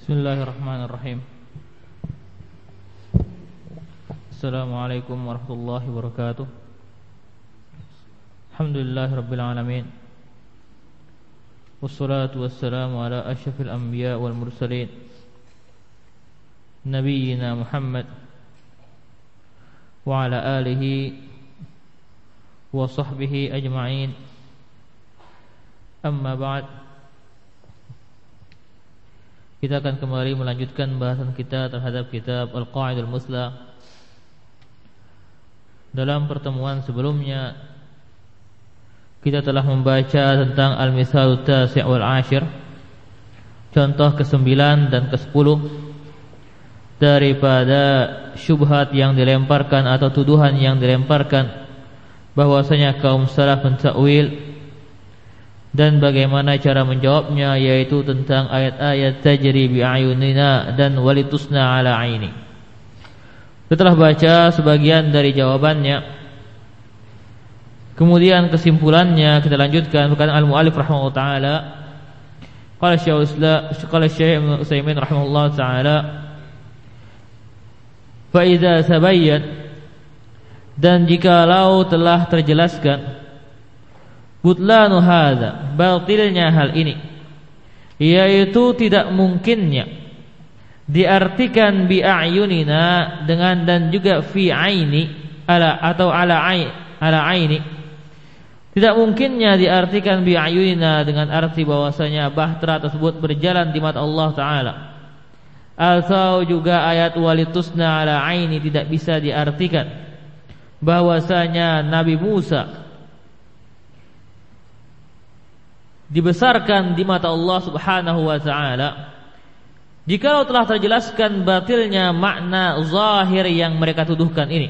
Bismillahirrahmanirrahim. Assalamualaikum warahmatullahi wabarakatuh. Alhamdulillahirabbil alamin. Wassalatu wassalamu ala asyrafil anbiya wal mursalin, nabiyyina Muhammad wa ala alihi wa sahbihi ajma'in. Amma ba'd. Kita akan kembali melanjutkan bahasan kita terhadap kitab Al-Qa'idul Musla. Dalam pertemuan sebelumnya kita telah membaca tentang Al-Misal Tasi' wal Ashir, contoh ke-9 dan ke-10 daripada syubhat yang dilemparkan atau tuduhan yang dilemparkan bahwasanya kaum salaf mentakwil, dan bagaimana cara menjawabnya, yaitu tentang ayat-ayat tajri bi ayunina dan walitusna ala aini. Setelah baca sebagian dari jawabannya, kemudian kesimpulannya kita lanjutkan. Bukan al-mu'allif rahimahullah ta'ala, qala Syekh Ibnu Utsaimin rahimahullah ta'ala, fa idza tabayyan, dan jikalau telah terjelaskan, butlanu hadza, batilnya hal ini, yaitu tidak mungkinnya diartikan bi a'yunina dengan dan juga fi aini ala atau ala aini, tidak mungkinnya diartikan bi a'yunina dengan arti bahwasanya bahtera tersebut berjalan di mata Allah Ta'ala, atau juga ayat walitusna ala aini tidak bisa diartikan bahwasanya Nabi Musa dibesarkan di mata Allah Subhanahu wa ta'ala. Jikalau telah terjelaskan batilnya makna zahir yang mereka tuduhkan ini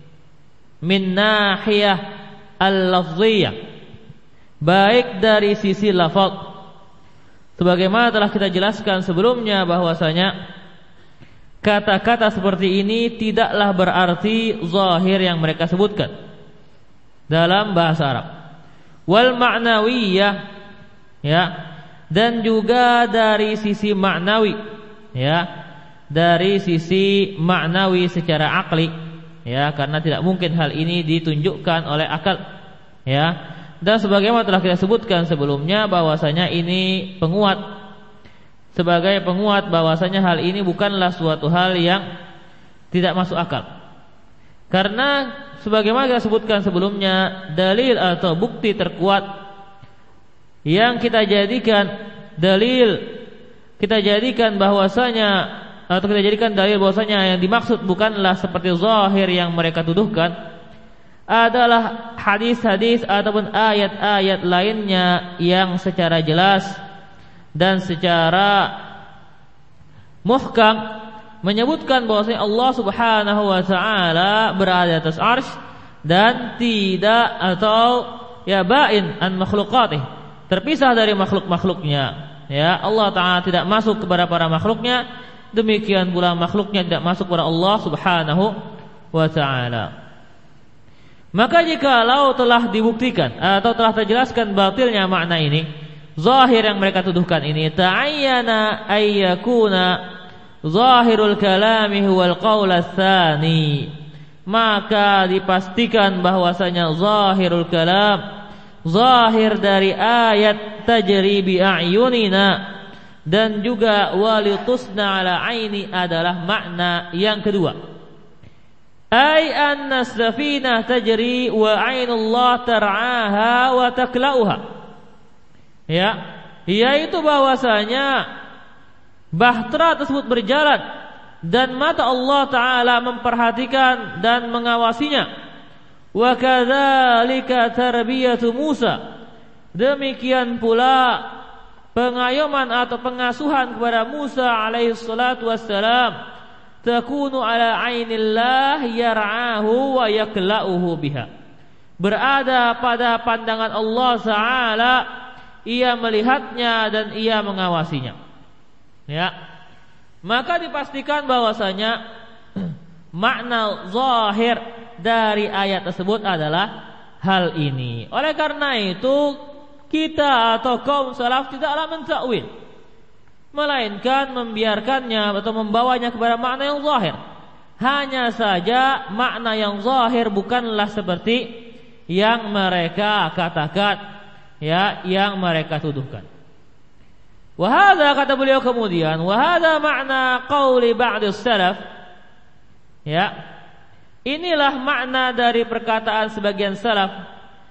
min nahiyah al-lafziyah, baik dari sisi lafaz, sebagaimana telah kita jelaskan sebelumnya bahwasanya kata-kata seperti ini tidaklah berarti zahir yang mereka sebutkan dalam bahasa Arab. Wal ma'nawiyah, ya, dan juga dari sisi maknawi, ya, dari sisi maknawi secara akli, ya, karena tidak mungkin hal ini ditunjukkan oleh akal, ya. Dan sebagaimana telah kita sebutkan sebelumnya bahwasanya ini penguat, sebagai penguat bahwasanya hal ini bukanlah suatu hal yang tidak masuk akal. Karena sebagaimana kita sebutkan sebelumnya, dalil atau bukti terkuat yang kita jadikan dalil, kita jadikan bahwasanya atau kita jadikan dalil bahwasanya yang dimaksud bukanlah seperti zahir yang mereka tuduhkan, adalah hadis-hadis ataupun ayat-ayat lainnya yang secara jelas dan secara muhkam menyebutkan bahwasanya Allah Subhanahu wa ta'ala berada atas arsy dan tidak atau ya ba'in an makhluqatih, terpisah dari makhluk-makhluknya, ya. Allah Ta'ala tidak masuk kepada para makhluknya, demikian pula makhluknya tidak masuk kepada Allah Subhanahu wa ta'ala. Maka jikalau telah dibuktikan atau telah terjelaskan batilnya makna ini, zahir yang mereka tuduhkan ini, ta'ayyana ayyakuna zahirul kalami huwal qaul ats-tsani, maka dipastikan bahwasanya zahirul kalam, zahir dari ayat tajri bi a'yunina dan juga walitusna ala aini adalah makna yang kedua, ay anna safinah tajri wa ainullah tar'aha wa taklauha, ya, yaitu bahwasanya bahtera tersebut berjalan dan mata Allah Ta'ala memperhatikan dan mengawasinya. Wa kadzalika tarbiyatu Musa, demikian pula pengayoman atau pengasuhan kepada Musa alaihi salatu wassalam, takunu ala ainillah yar'ahu wa yakla'uhu biha, berada pada pandangan Allah Ta'ala, ia melihatnya dan ia mengawasinya, ya. Maka dipastikan bahwasanya makna zahir dari ayat tersebut adalah hal ini. Oleh karena itu kita atau kaum salaf tidaklah mentakwil, melainkan membiarkannya atau membawanya kepada makna yang zahir. Hanya saja makna yang zahir bukanlah seperti yang mereka katakan, ya, yang mereka tuduhkan. Wa hadza, kata beliau kemudian, wa hadza makna qauli ba'd as-salaf. Ya. Inilah makna dari perkataan sebagian salaf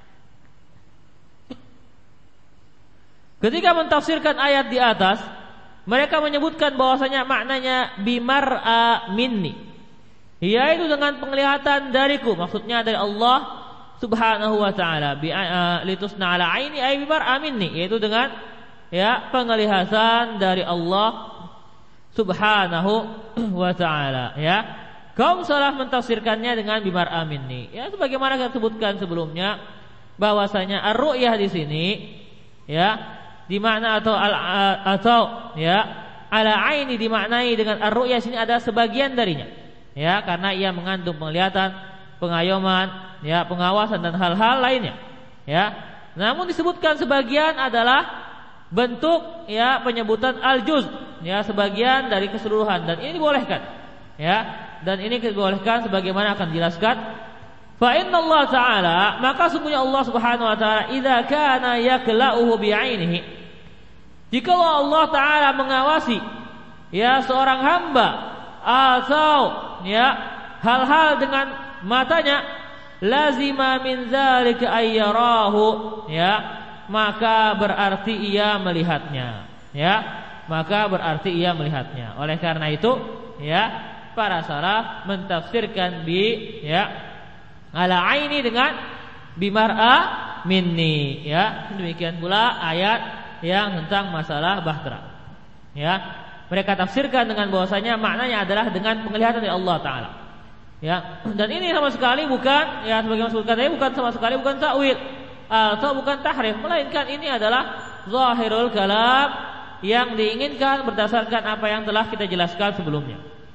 ketika mentafsirkan ayat di atas. Mereka menyebutkan bahwasanya maknanya bimar'a minni, yaitu dengan penglihatan dariku, maksudnya dari Allah Subhanahu wa taala. Litusna ala aini ay bimar'a minni, yaitu dengan, ya, penglihatan dari Allah Subhanahu wa taala, ya. Kaum salaf mentafsirkannya dengan bimar'a minni. Ya, sebagaimana kita sebutkan sebelumnya bahwasanya ar-ru'yah di sini, ya, di makna atau ya, ala aini dimaknai dengan ar-ru'yah sini ada sebagian darinya, ya, karena ia mengandung penglihatan, pengayoman, ya, pengawasan dan hal-hal lainnya, ya. Namun disebutkan sebagian adalah bentuk, ya, penyebutan al-juz, ya, sebagian dari keseluruhan, dan ini dibolehkan, ya, dan ini dibolehkan sebagaimana akan dijelaskan. Fa inna Allah Ta'ala, maka sungguhnya Allah Subhanahu wa taala, idza kana yakla'uhu bi'ainihi, jika Allah Ta'ala mengawasi, ya, seorang hamba atau, ya, hal-hal dengan matanya, lazima min dzalika ayyarahu, ya, maka berarti ia melihatnya, ya, maka berarti ia melihatnya. Oleh karena itu, ya, para salaf mentafsirkan ya, ala aini dengan bimar'a minni, ya. Demikian pula ayat yang tentang masalah bahtera, ya, mereka tafsirkan dengan bahwasanya maknanya adalah dengan penglihatan dari Allah Ta'ala, ya. Dan ini sama sekali bukan, ya, sebagaimana disebutkan tadi, bukan sama sekali bukan ta'wil atau bukan tahrif, melainkan ini adalah zahirul kalam yang diinginkan berdasarkan apa yang telah kita jelaskan sebelumnya.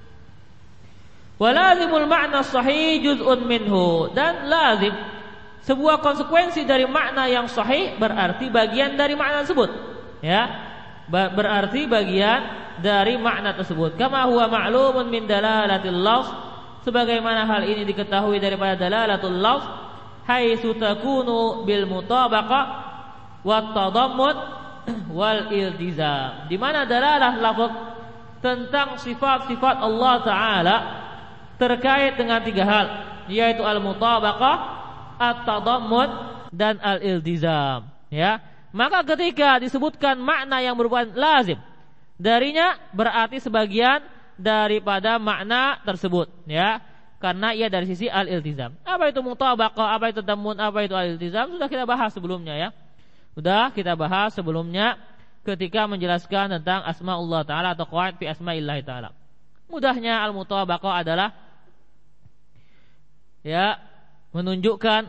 Walazimul ma'na sahih juz'un minhu, dan lazim, sebuah konsekuensi dari makna yang sahih berarti bagian dari makna tersebut, ya, berarti bagian dari makna tersebut. Kama huwa ma'lumun min dalalatil lafz, sebagaimana hal ini diketahui daripada dalalatul lafz, haitsu takunu bil mutabaqah wat tadammun wal iltizam, di mana dalalah lafaz tentang sifat-sifat Allah Ta'ala terkait dengan tiga hal, yaitu al-mutabaqah, at-tadammun, dan al-iltizam, ya. Maka ketika disebutkan makna yang merupakan lazim darinya, berarti sebagian daripada makna tersebut, ya, karena ia dari sisi al-iltizam. Apa itu mutabaqah, apa itu tadammun, apa itu al-iltizam, sudah kita bahas sebelumnya, ya. Sudah kita bahas sebelumnya ketika menjelaskan tentang asmaullah Ta'ala atau qawaid fi asmaillah Ta'ala. Mudahnya al-mutabaqah adalah, ya, menunjukkan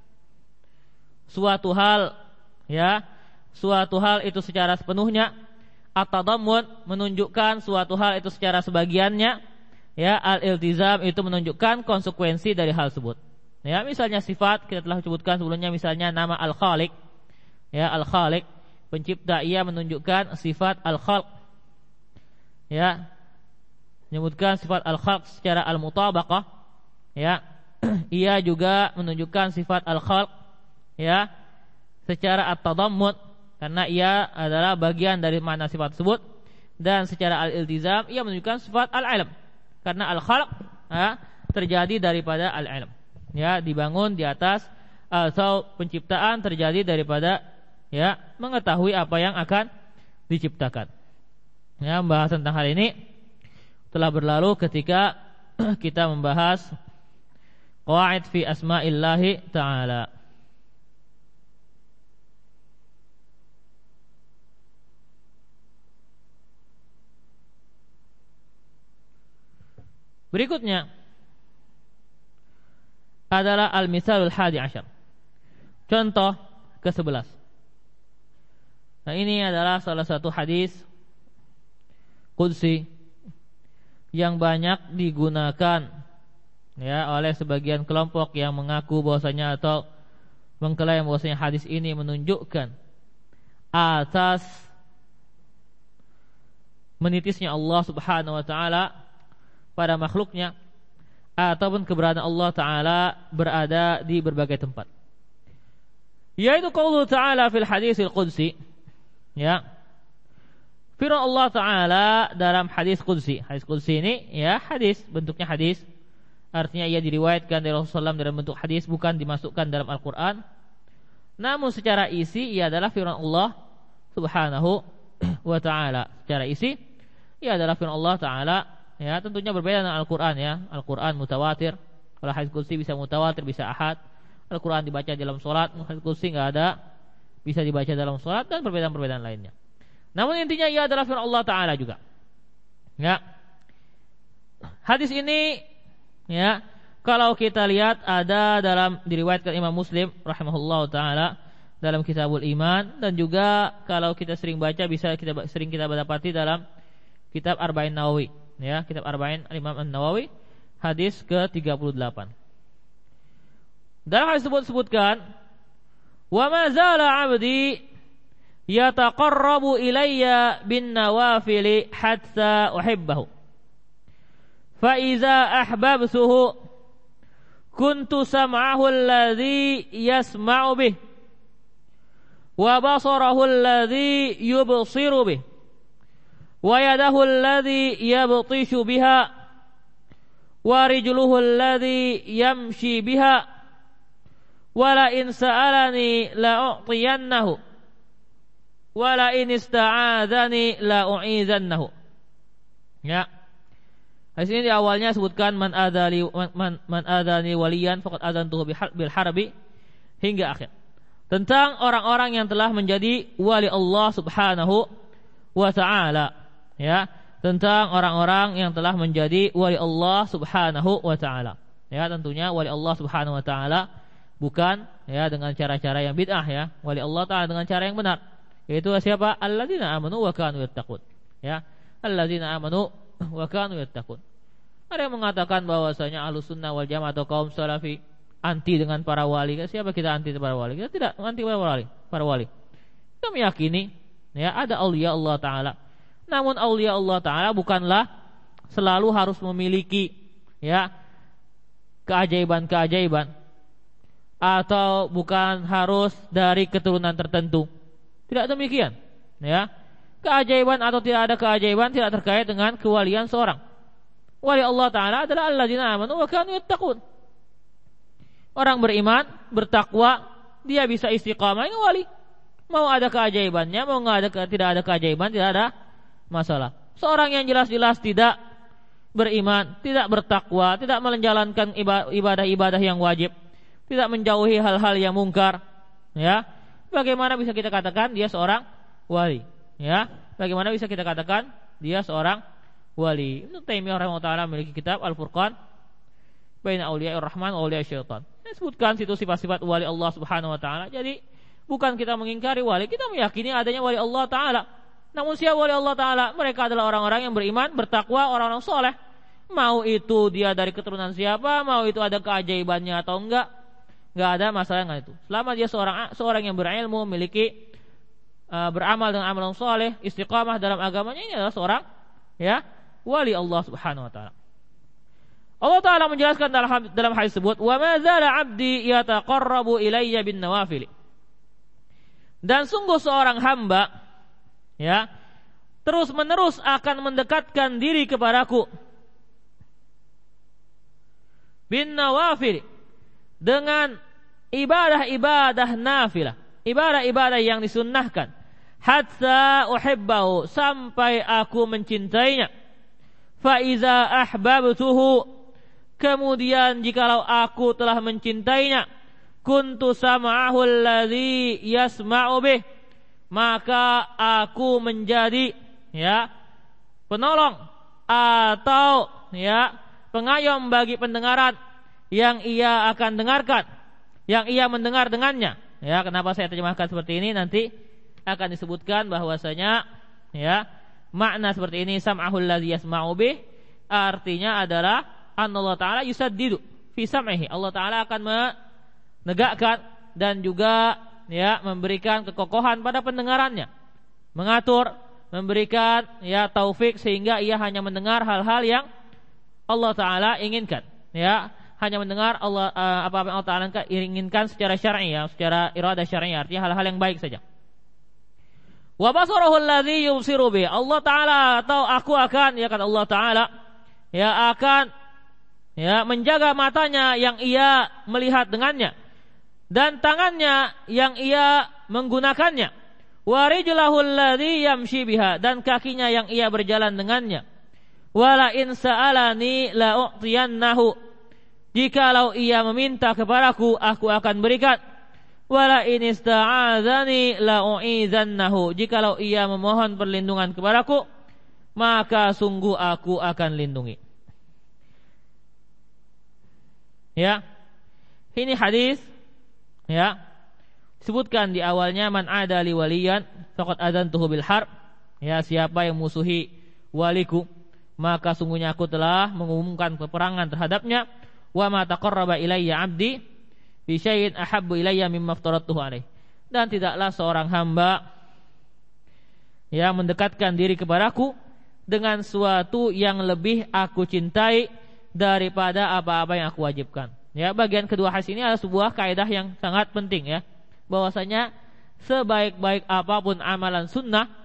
suatu hal, ya, suatu hal itu secara sepenuhnya. At-tadammun menunjukkan suatu hal itu secara sebagiannya, ya. Al-iltizam itu menunjukkan konsekuensi dari hal tersebut, ya. Misalnya sifat kita telah sebutkan sebelumnya, misalnya nama al-khaliq, ya, al-khaliq, pencipta, ia menunjukkan sifat al-khalq, ya, menyebutkan sifat al-khalq secara al-mutabaqah, ya. Ia juga menunjukkan sifat al-khalq, ya, secara at-tadammun, karena ia adalah bagian dari makna sifat tersebut. Dan secara al-iltizam ia menunjukkan sifat al-ilm, karena al-khalq, ya, terjadi daripada al-ilm, ya, dibangun di atas, atau penciptaan terjadi daripada, ya, mengetahui apa yang akan diciptakan. Ya, membahas tentang hal ini telah berlalu ketika kita membahas qawaid fi asma'illahi ta'ala. Berikutnya adalah al-misalul hadi asyar, contoh ke-11. Nah, ini adalah salah satu hadis qudsi yang banyak digunakan, ya, oleh sebagian kelompok yang mengaku bahwasanya atau mengklaim bahwasanya hadis ini menunjukkan atas menitisnya Allah Subhanahu wa taala pada makhluknya, ataupun keberadaan Allah taala berada di berbagai tempat. Yaitu qaulu ta'ala fil hadisil qudsi, ya. Firman Allah taala dalam hadis qudsi. Hadis qudsi ini ya hadis, bentuknya hadis. Artinya ia diriwayatkan dari Rasulullah SAW dalam bentuk hadis, bukan dimasukkan dalam Al-Qur'an. Namun secara isi ia adalah firman Allah Subhanahu wa taala. Secara isi ia adalah firman Allah taala, ya, tentunya berbeda dengan Al-Qur'an, ya. Al-Qur'an mutawatir. Kalau hadis qudsi bisa mutawatir, bisa ahad. Al-Qur'an dibaca dalam salat, hadis qudsi enggak ada, bisa dibaca dalam salat, dan perbedaan-perbedaan lainnya. Namun intinya ia adalah firman Allah taala juga. Ya. Hadis ini, ya, kalau kita lihat ada dalam diriwayatkan Imam Muslim rahimahullahu taala dalam Kitabul Iman, dan juga kalau kita sering baca bisa kita dapati dalam kitab Arba'in Nawawi, ya, kitab Arba'in Imam An-Nawawi, hadis ke-38. Dalam hadis tersebut disebutkan, "Wa ma zala 'abdi yataqarrabu ilayya bin nawafili hatta uhibbahu. Fa iza ahbabtuhu kuntu sam'ahu alladhi yasma'u bih wa basarahu alladhi yubsiru bih wa yadahu alladhi yabtishu biha wa rijluhu alladhi yamshi biha wa la in sa'alani la u'tiyannahu wa la in ista'adhani la u'izannahu." Ya. Hadis ini di awalnya sebutkan man adani waliyan faqad adantuhu bil harbi hingga akhir. Tentang orang-orang yang telah menjadi wali Allah Subhanahu wa taala, ya, tentang orang-orang yang telah menjadi wali Allah Subhanahu wa taala. Ya, tentunya wali Allah Subhanahu wa taala bukan, ya, dengan cara-cara yang bid'ah, ya. Wali Allah taala dengan cara yang benar. Yaitu siapa? Alladzina amanu wa kanu yattaqun. Ya, alladzina amanu wa kanu yattaqun. Ada yang mengatakan bahwasanya Ahlus Sunnah wal Jamaah atau kaum salafi anti dengan para wali. Siapa kita anti para wali? Kita tidak anti para wali. Kita meyakini, ya, ada aulia Allah taala. Namun aulia Allah taala bukanlah selalu harus memiliki, ya, keajaiban-keajaiban, atau bukan harus dari keturunan tertentu. Tidak demikian, ya. Keajaiban atau tidak ada keajaiban tidak terkait dengan kewalian seorang. Wali Allah taala adalah alladzina amanu wa kanu yattaqun. Orang beriman, bertakwa, dia bisa istiqamah, ini wali. Mau ada keajaibannya, mau tidak ada keajaiban, tidak ada masalah. Seorang yang jelas-jelas tidak beriman, tidak bertakwa, tidak menjalankan ibadah-ibadah yang wajib, tidak menjauhi hal-hal yang mungkar, ya, bagaimana bisa kita katakan dia seorang wali? Ya, bagaimana bisa kita katakan dia seorang wali? Ibnu Taimiyah rahimahullah taala memiliki kitab Al-Furqan baina auliya'ir rahman wa auliya'isy syaitan. Disebutkan situ sifat-sifat wali Allah Subhanahu wa taala. Jadi bukan kita mengingkari wali, kita meyakini adanya wali Allah taala. Namun siapa wali Allah taala? Mereka adalah orang-orang yang beriman, bertakwa, orang-orang soleh. Mau itu dia dari keturunan siapa, mau itu ada keajaibannya atau enggak ada masalah dengan itu. Selama dia seorang yang berilmu, memiliki beramal dengan amalan soleh, istiqamah dalam agamanya, ini adalah seorang, ya, wali Allah Subhanahu wa taala. Allah taala menjelaskan dalam hadis tersebut, "Wa ma zala 'abdi yataqarrabu ilayya bin nawafil." Dan sungguh seorang hamba, ya, terus-menerus akan mendekatkan diri kepadaku bin nawafil, dengan ibadah-ibadah nafilah, ibadah-ibadah yang disunnahkan, hatta uhibbahu, sampai aku mencintainya. Fa iza ahbabtuhu, kemudian jikalau aku telah mencintainya, kuntu sam'ahu alladhi yasma'u bih, maka aku menjadi, ya, penolong atau, ya, pengayom bagi pendengaran yang ia akan dengarkan, yang ia mendengar dengannya. Ya, kenapa saya terjemahkan seperti ini? Nanti akan disebutkan bahwasanya, ya, makna seperti ini, sam'ahul ladzi yasma'u bih, artinya adalah Allah taala yusaddidu fi sam'ihi. Allah taala akan menegakkan dan juga, ya, memberikan kekokohan pada pendengarannya, mengatur memberikan ya taufik sehingga ia hanya mendengar hal-hal yang Allah Ta'ala inginkan, ya, hanya mendengar apa yang Allah Ta'ala inginkan secara syar'i, ya, secara iradah syar'i, artinya hal-hal yang baik saja. Wa basarahu alladhi yubsiru bi, Allah Ta'ala atau aku akan, ya kata Allah Ta'ala, ya akan ya menjaga matanya yang ia melihat dengannya dan tangannya yang ia menggunakannya, wa rijlahu alladhi yamshi biha, dan kakinya yang ia berjalan dengannya. Wala in sa'alani la u'tiyannahu, jikalau ia meminta kepadaku aku akan berikan. Wala in ista'adzani la u'izannahu, jikalau ia memohon perlindungan kepadaku maka sungguh aku akan lindungi. Ya, ini hadis, ya, disebutkan di awalnya, man ada li waliyan faqad adzantuhu bil harb, ya, siapa yang musuhi waliku maka sungguhnya aku telah mengumumkan peperangan terhadapnya. Wa ma taqarraba ilayya 'abdi bi syai'in ahabbu ilayya mimma aftaratuhu alaih, dan tidaklah seorang hamba yang mendekatkan diri kepadaku dengan suatu yang lebih aku cintai daripada apa-apa yang aku wajibkan. Ya, bagian kedua hadis ini adalah sebuah kaidah yang sangat penting, ya, bahwasanya sebaik-baik apapun amalan sunnah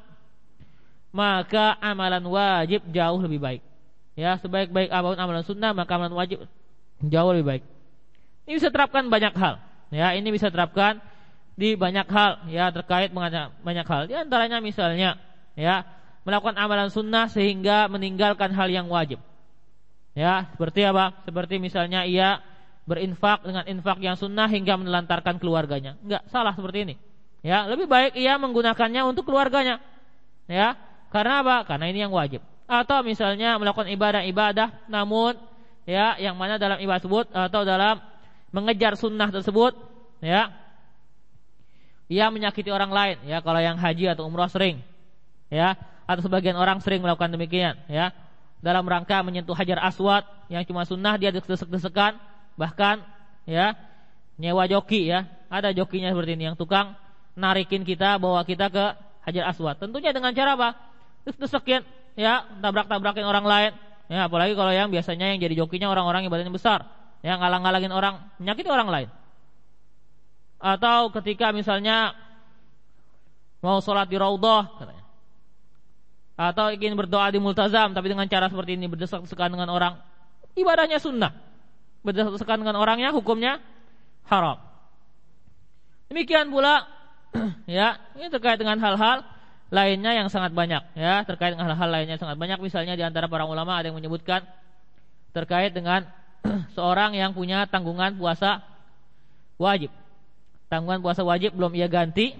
maka amalan wajib jauh lebih baik. Ya, sebaik-baik apapun amalan sunnah maka amalan wajib jauh lebih baik. Ini bisa terapkan banyak hal. Ya, ini bisa terapkan di banyak hal, ya, terkait banyak hal. Di antaranya misalnya, ya, melakukan amalan sunnah sehingga meninggalkan hal yang wajib. Ya, seperti apa? Seperti misalnya ia berinfak dengan infak yang sunnah hingga menelantarkan keluarganya. Enggak, salah seperti ini. Ya, lebih baik ia menggunakannya untuk keluarganya. Ya, karena apa? Karena ini yang wajib. Atau misalnya melakukan ibadah-ibadah namun, ya, yang mana dalam ibadah tersebut atau dalam mengejar sunnah tersebut, ya, ia menyakiti orang lain, ya, kalau yang haji atau umrah sering, ya, atau sebagian orang sering melakukan demikian, ya, dalam rangka menyentuh hajar aswad yang cuma sunnah dia desek-desekan, bahkan, ya, nyewa joki, ya, ada jokinya seperti ini yang tukang narikin kita, bawa kita ke hajar aswad, tentunya dengan cara apa? Desek-desekin, ya, tabrak-tabrakin orang lain, ya, apalagi kalau yang biasanya yang jadi jokinya orang-orang yang badannya besar, yang ngalang-ngalangin orang, menyakiti orang lain. Atau ketika misalnya mau sholat di raudhah katanya, atau ingin berdoa di multazam tapi dengan cara seperti ini, berdesak-desakan dengan orang, ibadahnya sunnah, berdesak-desakan dengan orangnya hukumnya haram. Demikian pula ya, ini terkait dengan hal-hal lainnya yang sangat banyak, ya, terkait dengan hal-hal lainnya sangat banyak. Misalnya di antara para ulama ada yang menyebutkan terkait dengan seorang yang punya tanggungan puasa wajib. Tanggungan puasa wajib belum ia ganti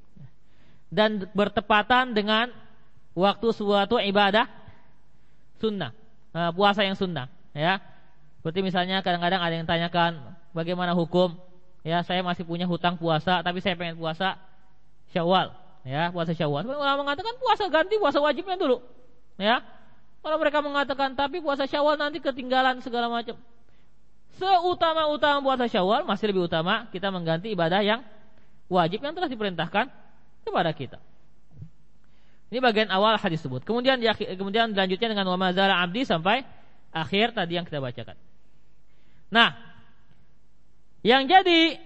dan bertepatan dengan waktu suatu ibadah sunnah, puasa yang sunnah, ya. Seperti misalnya kadang-kadang ada yang tanyakan bagaimana hukum, ya, saya masih punya hutang puasa tapi saya pengen puasa Syawal, ya, puasa Syawal. Ulama mengatakan puasa ganti puasa wajibnya dulu, ya. Kalau mereka mengatakan tapi puasa Syawal nanti ketinggalan segala macam, seutama-utama puasa Syawal masih lebih utama kita mengganti ibadah yang wajib yang telah diperintahkan kepada kita. Ini bagian awal hadis tersebut. Kemudian dilanjutnya dengan wa mazala abdi sampai akhir tadi yang kita bacakan. Nah, yang jadi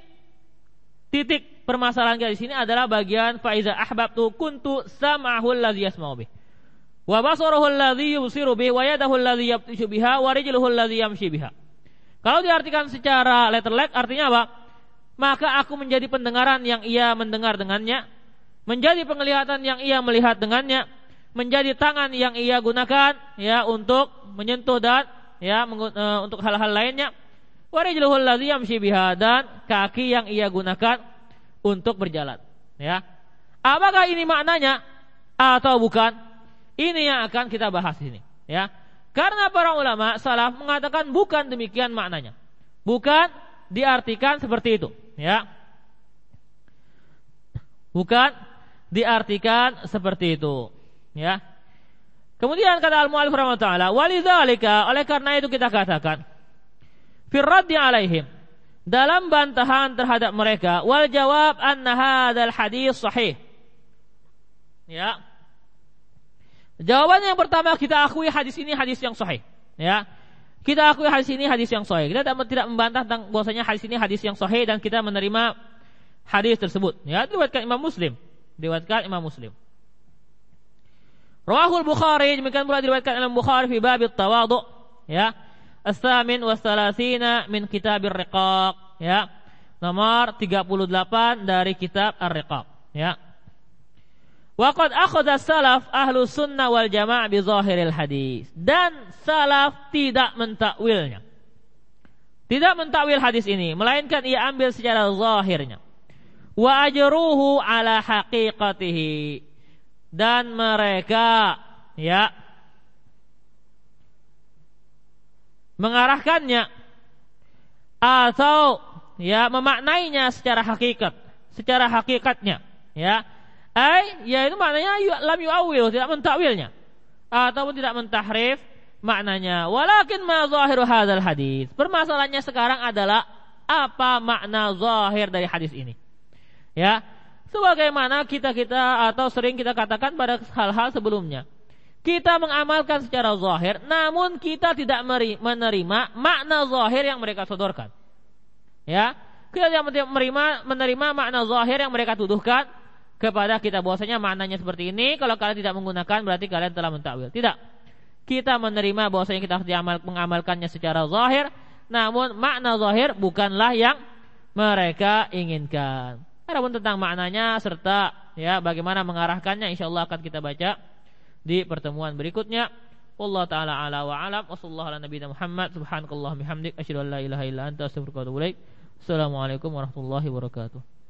titik permasalahan kita di sini adalah bagian fa iza ahbabtu kuntu sam'ahu allazi yasma'u bih wa basarahu allazi yubsiru bih wa yadahu allazi yabtishu biha wa rijluhu allazi yamshi biha. Kalau diartikan secara letterlek artinya apa? Maka aku menjadi pendengaran yang ia mendengar dengannya, menjadi penglihatan yang ia melihat dengannya, menjadi tangan yang ia gunakan, ya, untuk menyentuh dan, ya, untuk hal-hal lainnya. Wa rijluhu allazi yamshi biha, dan kaki yang ia gunakan untuk berjalan, ya. Apakah ini maknanya atau bukan? Ini yang akan kita bahas di sini, ya. Karena para ulama salaf mengatakan bukan demikian maknanya. Bukan diartikan seperti itu, ya. Bukan diartikan seperti itu, ya. Kemudian kata al-mu'allif rahimahullah, walidzalika, oleh karena itu kita katakan fir raddi alaihim, dalam bantahan terhadap mereka, wal jawab anna hadzal hadis sahih, ya. Jawabannya yang pertama, kita akui hadis ini hadis yang sahih. Ya, kita akui hadis ini hadis yang sahih. Kita tidak membantah tentang bahwasanya hadis ini hadis yang sahih dan kita menerima hadis tersebut. Ya, diriwayatkan Imam Muslim. Diriwayatkan Imam Muslim. Rawahul Bukhari, demikian pula diriwayatkan Imam Bukhari fi bab at-tawadhu, ya. As-samin wa thalathina min kitabir riqaq, ya. Nomor 38 dari kitab Ar-Riqaq, ya. Wa qad akhadha salaf ahlu sunnah wal jamaah bi zahiril hadis. Dan salaf tidak mentakwilnya. Tidak mentakwil hadis ini, melainkan ia ambil secara zahirnya. Wa ajruhu ala haqiqatihi. Dan mereka, ya, mengarahkannya atau, ya, memaknainya secara hakikat, secara hakikatnya, ya. Ya itu maknanya lam yu'awwil, tidak mentakwilnya ataupun tidak mentahrif maknanya. Walakin ma zahiru hadzal hadis. Permasalahannya sekarang adalah apa makna zahir dari hadis ini. Ya, sebagaimana kita atau sering kita katakan pada hal-hal sebelumnya. Kita mengamalkan secara zahir, namun kita tidak menerima makna zahir yang mereka sodorkan. Ya, kita tidak menerima makna zahir yang mereka tuduhkan kepada kita, bahwasanya maknanya seperti ini. Kalau kalian tidak menggunakan, berarti kalian telah mentakwil. Tidak. Kita menerima bahwasanya kita harus mengamalkannya secara zahir, namun makna zahir bukanlah yang mereka inginkan. Adapun tentang maknanya serta, ya, bagaimana mengarahkannya, insyaallah akan kita baca di pertemuan berikutnya. Wallahu taala ala wa alam. Wassallallahu ala nabiyina Muhammad. Subhanakallahumma bihamdik asyhadu an la ilaha illa anta astaghfiruka wa atubu ilaik. Assalamualaikum warahmatullahi wabarakatuh.